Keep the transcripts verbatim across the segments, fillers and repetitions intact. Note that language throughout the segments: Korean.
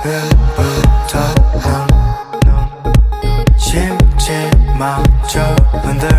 발끝부터 넌 심지마저 흔들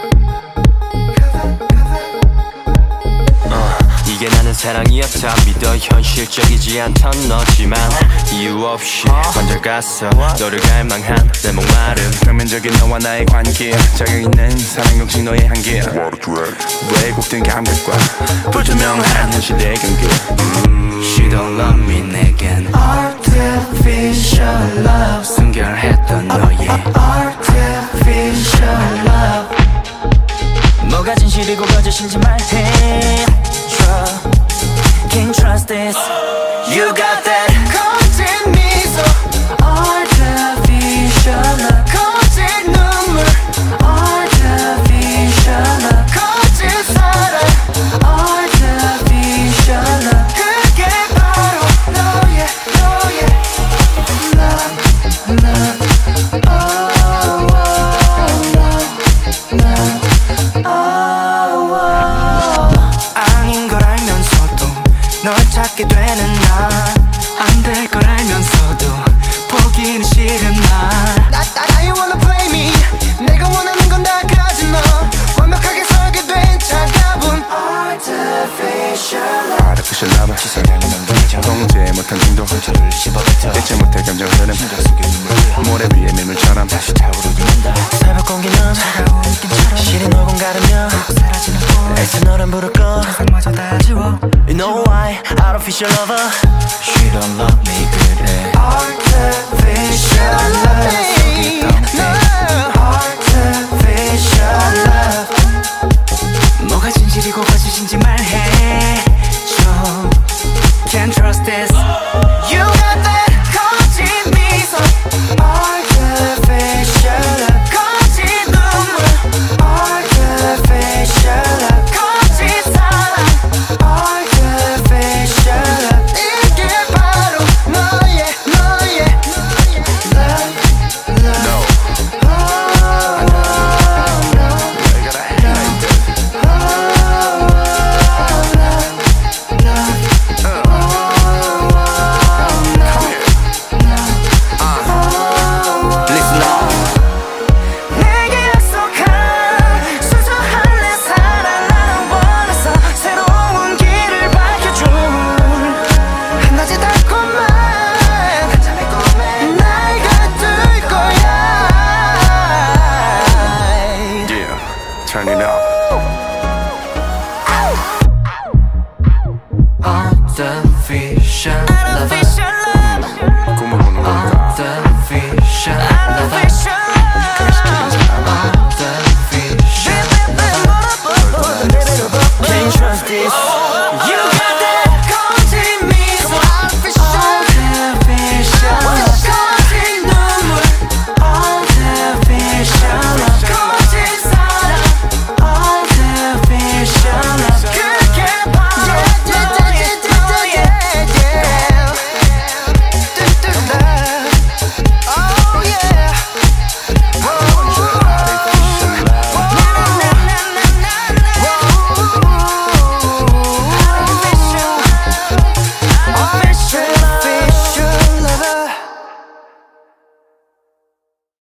이게 나는 사랑이었다 믿어 현실적이지 않던 너지만 이유 없이 먼저 갔어 너를 갈망한 내 목마름 표면적인 너와 나의 관계 자격 있는 사랑 역시 너의 한계 왜곡된 감각과 불투명한 현실의 경계 She don't love me 내겐 Artificial love 순결했던 너의 Artificial love 뭐가 진실이고 거짓인지 말해 Can't trust this You got that 거짓 미소 Artificial love 거짓 눈물 Artificial love 거짓 사랑 Artificial love 그게 바로 너의 너의 love love oh love love oh 아닌 걸 알면서도 널 찾게 되는 나 안 될 걸 알면서도 포기는 싫은 나 Now you wanna play me 내가 원하는 건 다 가진 너 완벽하게 설계된 차가운 Artificial love Artificial love 시선향이 넘기죠 통제 못한 정도 저를 씹어뱉어 대체 못해 감정 흐름 모래 위에 밀물처럼 다시 타오르는다 새벽 공기는 차가운 느낌처럼 시린 얼굴 가르며 사라지는 꽃 애써 너를 부를 거 세상마저 다 지워 You know why Artificial lover She don't love me good